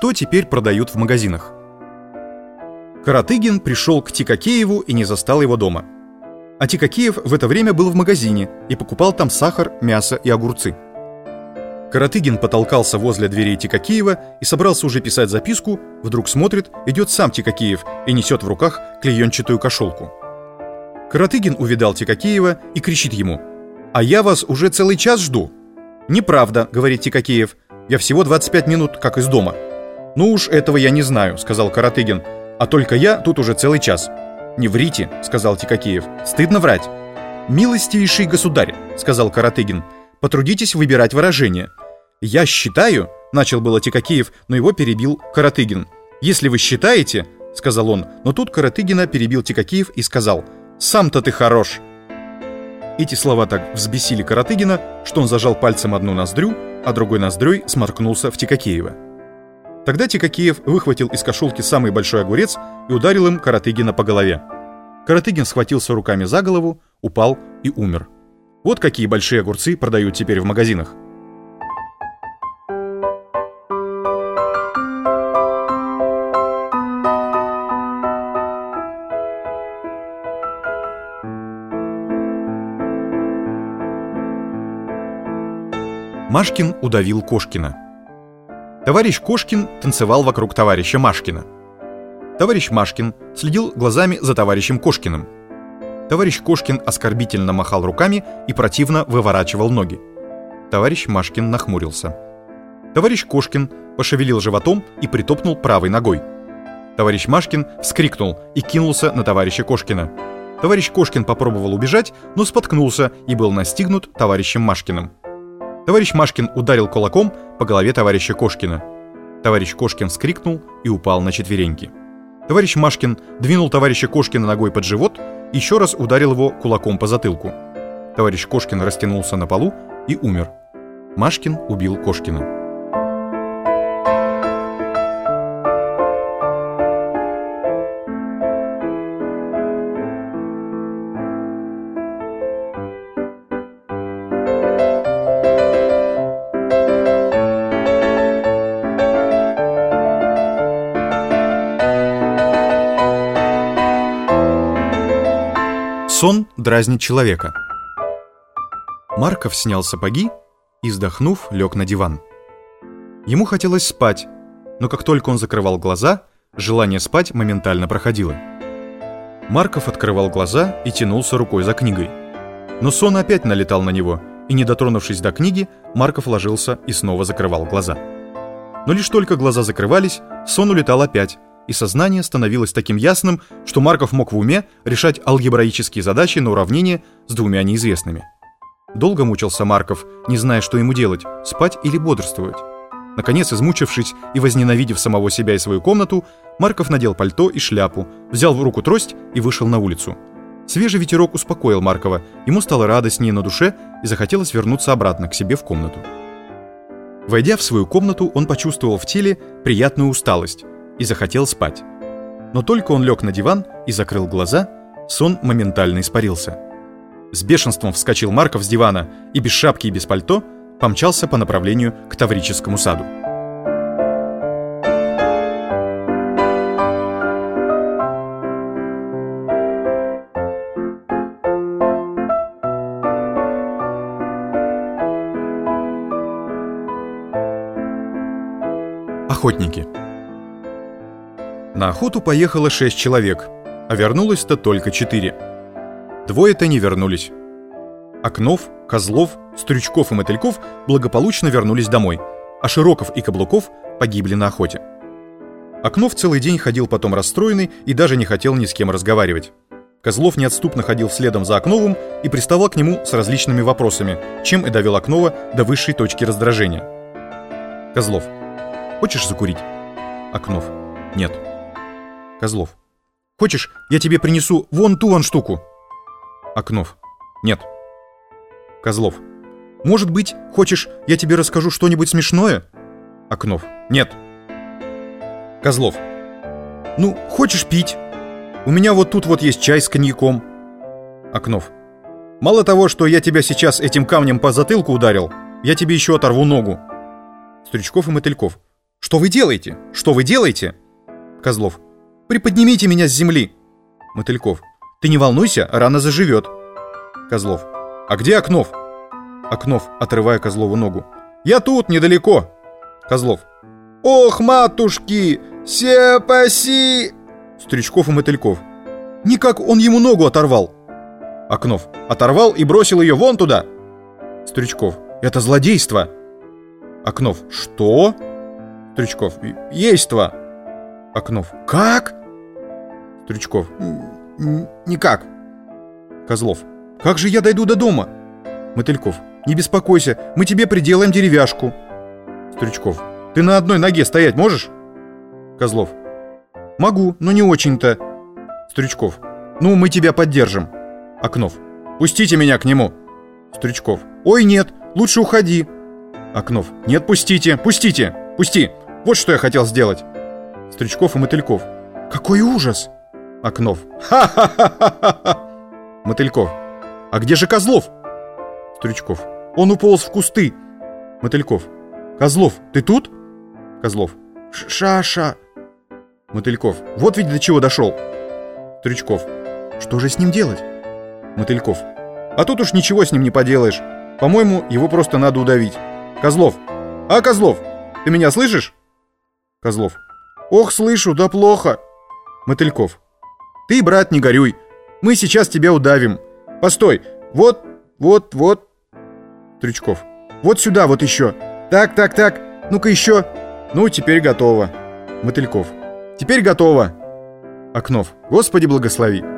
что теперь продают в магазинах. Каратыгин пришел к Тикакееву и не застал его дома. А Тикакеев в это время был в магазине и покупал там сахар, мясо и огурцы. Каратыгин потолкался возле дверей Тикакеева и собрался уже писать записку, вдруг смотрит, идет сам Тикакеев и несет в руках клеенчатую кошелку. Каратыгин увидал Тикакеева и кричит ему: «А я вас уже целый час жду». «Неправда», — говорит Тикакеев, — «я всего 25 минут как из дома». «Ну уж этого я не знаю», — сказал Каратыгин, — «а только я тут уже целый час». «Не врите», — сказал Тикакеев, — «стыдно врать». «Милостивейший государь», — сказал Каратыгин, — «потрудитесь выбирать выражение». «Я считаю», — начал было Тикакеев, но его перебил Каратыгин. «Если вы считаете», — сказал он, но тут Каратыгина перебил Тикакеев и сказал: «Сам-то ты хорош». Эти слова так взбесили Каратыгина, что он зажал пальцем одну ноздрю, а другой ноздрёй сморкнулся в Тикакеева. Тогда Тикакеев выхватил из кошелки самый большой огурец и ударил им Каратыгина по голове. Каратыгин схватился руками за голову, упал и умер. Вот какие большие огурцы продают теперь в магазинах. Машкин удавил Кошкина. Товарищ Кошкин танцевал вокруг товарища Машкина. Товарищ Машкин следил глазами за товарищем Кошкиным. Товарищ Кошкин оскорбительно махал руками и противно выворачивал ноги. Товарищ Машкин нахмурился. Товарищ Кошкин пошевелил животом и притопнул правой ногой. Товарищ Машкин вскрикнул и кинулся на товарища Кошкина. Товарищ Кошкин попробовал убежать, но споткнулся и был настигнут товарищем Машкиным. Товарищ Машкин ударил кулаком по голове товарища Кошкина. Товарищ Кошкин вскрикнул и упал на четвереньки. Товарищ Машкин двинул товарища Кошкина ногой под живот и еще раз ударил его кулаком по затылку. Товарищ Кошкин растянулся на полу и умер. Машкин убил Кошкина. Сон дразнит человека. Марков снял сапоги и, вздохнув, лег на диван. Ему хотелось спать, но как только он закрывал глаза, желание спать моментально проходило. Марков открывал глаза и тянулся рукой за книгой. Но сон опять налетал на него, и, не дотронувшись до книги, Марков ложился и снова закрывал глаза. Но лишь только глаза закрывались, сон улетал опять, и сознание становилось таким ясным, что Марков мог в уме решать алгебраические задачи на уравнение с двумя неизвестными. Долго мучился Марков, не зная, что ему делать, спать или бодрствовать. Наконец, измучившись и возненавидев самого себя и свою комнату, Марков надел пальто и шляпу, взял в руку трость и вышел на улицу. Свежий ветерок успокоил Маркова, ему стало радостнее на душе и захотелось вернуться обратно к себе в комнату. Войдя в свою комнату, он почувствовал в теле приятную усталость и захотел спать. Но только он лег на диван и закрыл глаза, сон моментально испарился. С бешенством вскочил Марков с дивана и без шапки и без пальто помчался по направлению к Таврическому саду. Охотники. На охоту поехало 6 человек, а вернулось-то только 4. Двое-то не вернулись. Окнов, Козлов, Стрючков и Мотыльков благополучно вернулись домой, а Широков и Каблуков погибли на охоте. Окнов целый день ходил потом расстроенный и даже не хотел ни с кем разговаривать. Козлов неотступно ходил следом за Окновым и приставал к нему с различными вопросами, чем и довел Окнова до высшей точки раздражения. Козлов: «Хочешь закурить?» Окнов: «Нет». Козлов: «Хочешь, я тебе принесу вон ту вон штуку?» Окнов: «Нет». Козлов: «Может быть, хочешь, я тебе расскажу что-нибудь смешное?» Окнов: «Нет». Козлов: «Ну, хочешь пить? У меня вот тут вот есть чай с коньяком». Окнов: «Мало того, что я тебя сейчас этим камнем по затылку ударил, я тебе еще оторву ногу». Стрючков и Мотыльков: Что вы делаете? Что вы делаете? Козлов. Приподнимите меня с земли. Мотыльков. Ты не волнуйся, рана заживет. Козлов. А где Окнов? Окнов, отрывая Козлову ногу. Я тут, недалеко. Козлов. Ох, матушки, спаси! Стрючков и Мотыльков. Никак он ему ногу оторвал. Окнов. Оторвал и бросил ее вон туда. Стрючков. Это злодейство. Окнов. Что? Стрючков. Ейство. Окнов. Как? Стрючков. Никак. Козлов. Как же я дойду до дома? Мотыльков. Не беспокойся, мы тебе приделаем деревяшку. Стрючков. Ты на одной ноге стоять можешь? Козлов. Могу, но не очень-то. Стрючков. Ну, мы тебя поддержим. Окнов. Пустите меня к нему. Стрючков. Ой, нет, лучше уходи. Окнов. Нет, пустите, пустите, пусти. Вот что я хотел сделать. Стрючков и Мотыльков. Какой ужас. Окнов. Ха-ха-ха-ха-ха. Мотыльков. А где же Козлов? Стрючков. Он уполз в кусты. Мотыльков. Козлов, ты тут? Козлов. Шаша. Мотыльков. Вот ведь до чего дошел. Стрючков. Что же с ним делать? Мотыльков. А тут уж ничего с ним не поделаешь. По-моему, его просто надо удавить. Козлов. А, Козлов, ты меня слышишь? Козлов. Ох, слышу, да плохо. Мотыльков. Ты, брат, не горюй. Мы сейчас тебя удавим. Постой. Вот. Стрючков. Вот сюда, вот еще. Так. Ну-ка еще. Ну, теперь готово. Мотыльков. Теперь готово. Окнов. Господи, благослови.